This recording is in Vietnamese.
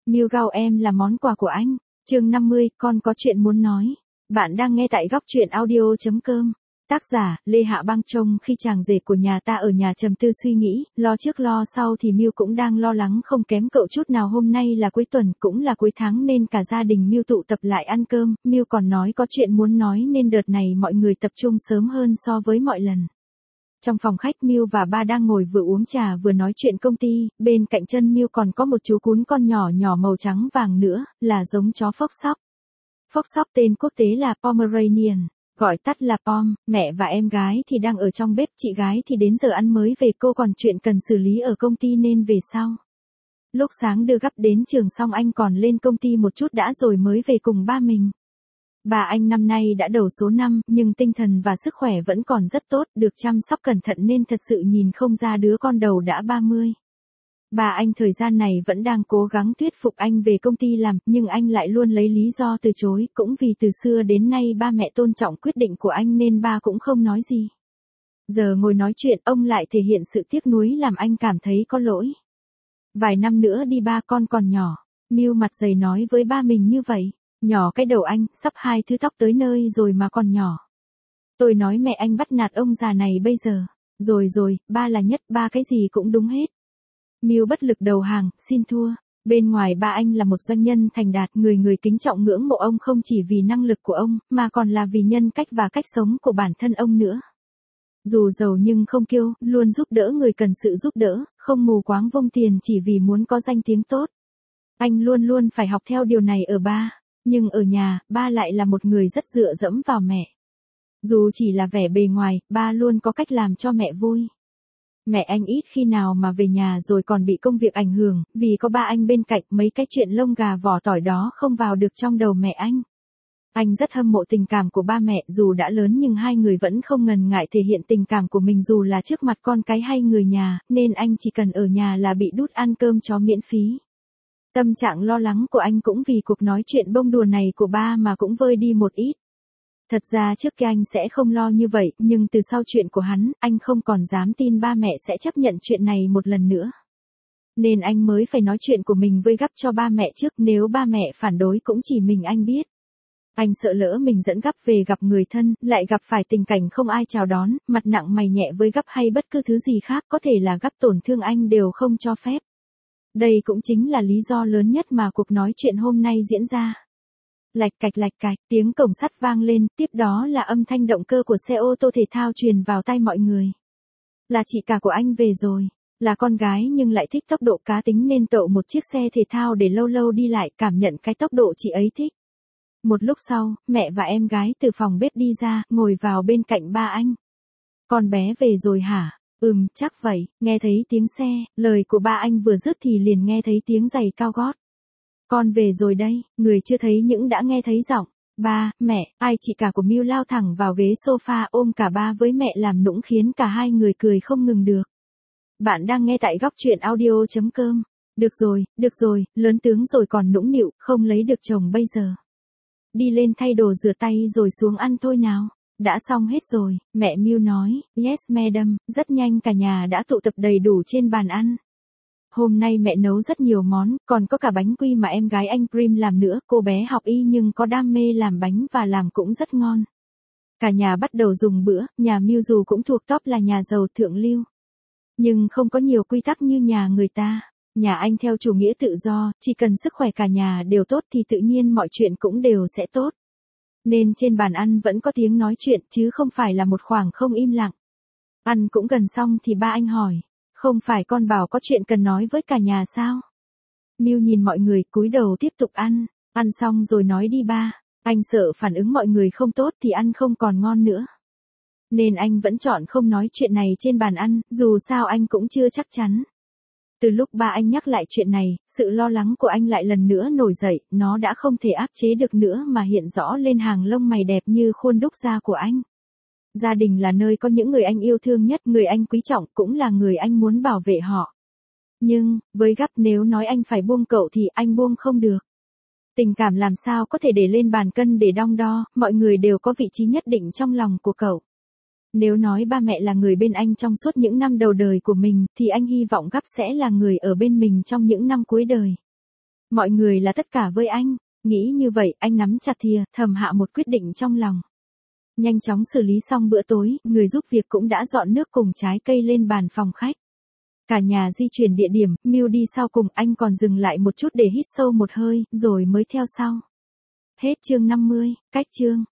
Miu Gao em là món quà của anh. Chương 50, con có chuyện muốn nói. Bạn đang nghe tại góc truyện audio.com. Tác giả, Lê Hạ Băng. Trông khi chàng rể của nhà ta ở nhà trầm tư suy nghĩ, lo trước lo sau thì Miu cũng đang lo lắng không kém cậu chút nào. Hôm nay là cuối tuần, cũng là cuối tháng nên cả gia đình Miu tụ tập lại ăn cơm. Miu còn nói có chuyện muốn nói nên đợt này mọi người tập trung sớm hơn so với mọi lần. Trong phòng khách, Miu và ba đang ngồi vừa uống trà vừa nói chuyện công ty, bên cạnh chân Miu còn có một chú cún con nhỏ nhỏ màu trắng vàng nữa, là giống chó Fox Sóc. Fox Sóc tên quốc tế là Pomeranian, gọi tắt là Pom. Mẹ và em gái thì đang ở trong bếp, chị gái thì đến giờ ăn mới về, cô còn chuyện cần xử lý ở công ty nên về sau. Lúc sáng đưa gắp đến trường xong anh còn lên công ty một chút đã rồi mới về cùng ba mình. Bà anh năm nay đã đầu số 5, nhưng tinh thần và sức khỏe vẫn còn rất tốt, được chăm sóc cẩn thận nên thật sự nhìn không ra đứa con đầu đã 30. Bà anh thời gian này vẫn đang cố gắng thuyết phục anh về công ty làm, nhưng anh lại luôn lấy lý do từ chối, cũng vì từ xưa đến nay ba mẹ tôn trọng quyết định của anh nên ba cũng không nói gì. Giờ ngồi nói chuyện, ông lại thể hiện sự tiếc nuối làm anh cảm thấy có lỗi. Vài năm nữa đi ba, con còn nhỏ. Miu mặt dày nói với ba mình như vậy. Nhỏ cái đầu anh, sắp 2 thứ tóc tới nơi rồi mà còn nhỏ. Tôi nói mẹ anh bắt nạt ông già này bây giờ. Rồi, ba là nhất, ba cái gì cũng đúng hết. Miu bất lực đầu hàng, xin thua. Bên ngoài ba anh là một doanh nhân thành đạt, người người kính trọng ngưỡng mộ ông không chỉ vì năng lực của ông, mà còn là vì nhân cách và cách sống của bản thân ông nữa. Dù giàu nhưng không kiêu, luôn giúp đỡ người cần sự giúp đỡ, không mù quáng vung tiền chỉ vì muốn có danh tiếng tốt. Anh luôn luôn phải học theo điều này ở ba. Nhưng ở nhà, ba lại là một người rất dựa dẫm vào mẹ. Dù chỉ là vẻ bề ngoài, ba luôn có cách làm cho mẹ vui. Mẹ anh ít khi nào mà về nhà rồi còn bị công việc ảnh hưởng, vì có ba anh bên cạnh, mấy cái chuyện lông gà vỏ tỏi đó không vào được trong đầu mẹ anh. Anh rất hâm mộ tình cảm của ba mẹ, dù đã lớn nhưng hai người vẫn không ngần ngại thể hiện tình cảm của mình dù là trước mặt con cái hay người nhà, nên anh chỉ cần ở nhà là bị đút ăn cơm chó miễn phí. Tâm trạng lo lắng của anh cũng vì cuộc nói chuyện bông đùa này của ba mà cũng vơi đi một ít. Thật ra trước kia anh sẽ không lo như vậy, nhưng từ sau chuyện của hắn, anh không còn dám tin ba mẹ sẽ chấp nhận chuyện này một lần nữa. Nên anh mới phải nói chuyện của mình vơi gắp cho ba mẹ trước, nếu ba mẹ phản đối cũng chỉ mình anh biết. Anh sợ lỡ mình dẫn gắp về gặp người thân, lại gặp phải tình cảnh không ai chào đón, mặt nặng mày nhẹ với gắp hay bất cứ thứ gì khác có thể là gắp tổn thương anh đều không cho phép. Đây cũng chính là lý do lớn nhất mà cuộc nói chuyện hôm nay diễn ra. Lạch cạch, tiếng cổng sắt vang lên, tiếp đó là âm thanh động cơ của xe ô tô thể thao truyền vào tai mọi người. Là chị cả của anh về rồi. Là con gái nhưng lại thích tốc độ cá tính nên tậu một chiếc xe thể thao để lâu lâu đi lại, cảm nhận cái tốc độ chị ấy thích. Một lúc sau, mẹ và em gái từ phòng bếp đi ra, ngồi vào bên cạnh ba anh. Con bé về rồi hả? Chắc vậy. Nghe thấy tiếng xe, lời của ba anh vừa dứt thì liền nghe thấy tiếng giày cao gót. Con về rồi đây, người chưa thấy những đã nghe thấy giọng. Ba, mẹ, ai chị cả của Miu lao thẳng vào ghế sofa ôm cả ba với mẹ làm nũng khiến cả hai người cười không ngừng được. Bạn đang nghe tại góc truyện audio.com. Được rồi, lớn tướng rồi còn nũng nịu, không lấy được chồng bây giờ. Đi lên thay đồ rửa tay rồi xuống ăn thôi nào. Đã xong hết rồi, mẹ Miu nói. Yes madam. Rất nhanh cả nhà đã tụ tập đầy đủ trên bàn ăn. Hôm nay mẹ nấu rất nhiều món, còn có cả bánh quy mà em gái anh Prim làm nữa. Cô bé học y nhưng có đam mê làm bánh và làm cũng rất ngon. Cả nhà bắt đầu dùng bữa, nhà Miu dù cũng thuộc top là nhà giàu thượng lưu. Nhưng không có nhiều quy tắc như nhà người ta. Nhà anh theo chủ nghĩa tự do, chỉ cần sức khỏe cả nhà đều tốt thì tự nhiên mọi chuyện cũng đều sẽ tốt. Nên trên bàn ăn vẫn có tiếng nói chuyện chứ không phải là một khoảng không im lặng. Ăn cũng gần xong thì ba anh hỏi. Không phải con bảo có chuyện cần nói với cả nhà sao? Miu nhìn mọi người cúi đầu tiếp tục ăn. Ăn xong rồi nói đi ba. Anh sợ phản ứng mọi người không tốt thì ăn không còn ngon nữa. Nên anh vẫn chọn không nói chuyện này trên bàn ăn, dù sao anh cũng chưa chắc chắn. Từ lúc ba anh nhắc lại chuyện này, sự lo lắng của anh lại lần nữa nổi dậy, nó đã không thể áp chế được nữa mà hiện rõ lên hàng lông mày đẹp như khuôn đúc da của anh. Gia đình là nơi có những người anh yêu thương nhất, người anh quý trọng, cũng là người anh muốn bảo vệ họ. Nhưng, với gắp nếu nói anh phải buông cậu thì anh buông không được. Tình cảm làm sao có thể để lên bàn cân để đong đo, mọi người đều có vị trí nhất định trong lòng của cậu. Nếu nói ba mẹ là người bên anh trong suốt những năm đầu đời của mình, thì anh hy vọng gắp sẽ là người ở bên mình trong những năm cuối đời. Mọi người là tất cả với anh. Nghĩ như vậy, anh nắm chặt thìa, thầm hạ một quyết định trong lòng. Nhanh chóng xử lý xong bữa tối, người giúp việc cũng đã dọn nước cùng trái cây lên bàn phòng khách. Cả nhà di chuyển địa điểm, Miu đi sau cùng, anh còn dừng lại một chút để hít sâu một hơi, rồi mới theo sau. Hết chương 50, cách chương.